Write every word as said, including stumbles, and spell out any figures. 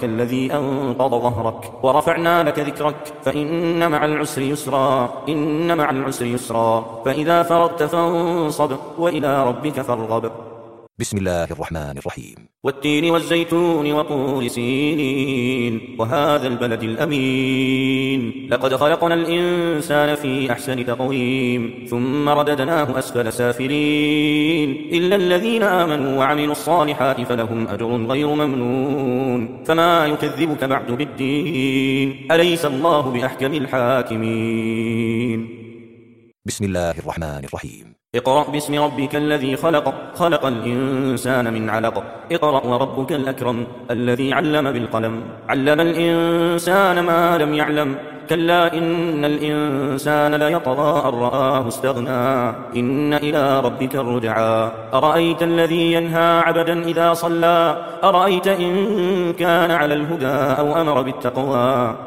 الذي أنقض ظهرك ورفعنا لك ذكرك فإن مع العسر يسرا إن مع العسر يسرا فإذا فرغت فانصب وإلى ربك فارغب. بسم الله الرحمن الرحيم. والتين والزيتون وطور سينين وهذا البلد الأمين لقد خلقنا الإنسان في أحسن تقويم ثم رددناه أسفل سافلين إلا الذين آمنوا وعملوا الصالحات فلهم أجر غير ممنون فما يكذبك بعد بالدين أليس الله بأحكم الحاكمين. بسم الله الرحمن الرحيم. اقرأ باسم ربك الذي خلق خلق الإنسان من علق اقرأ وربك الأكرم الذي علم بالقلم علم الإنسان ما لم يعلم كلا إن الإنسان ليطغى أن رآه استغنى إن إلى ربك الرجعى أرأيت الذي ينهى عبدا إذا صلى أرأيت إن كان على الهدى أو أمر بالتقوى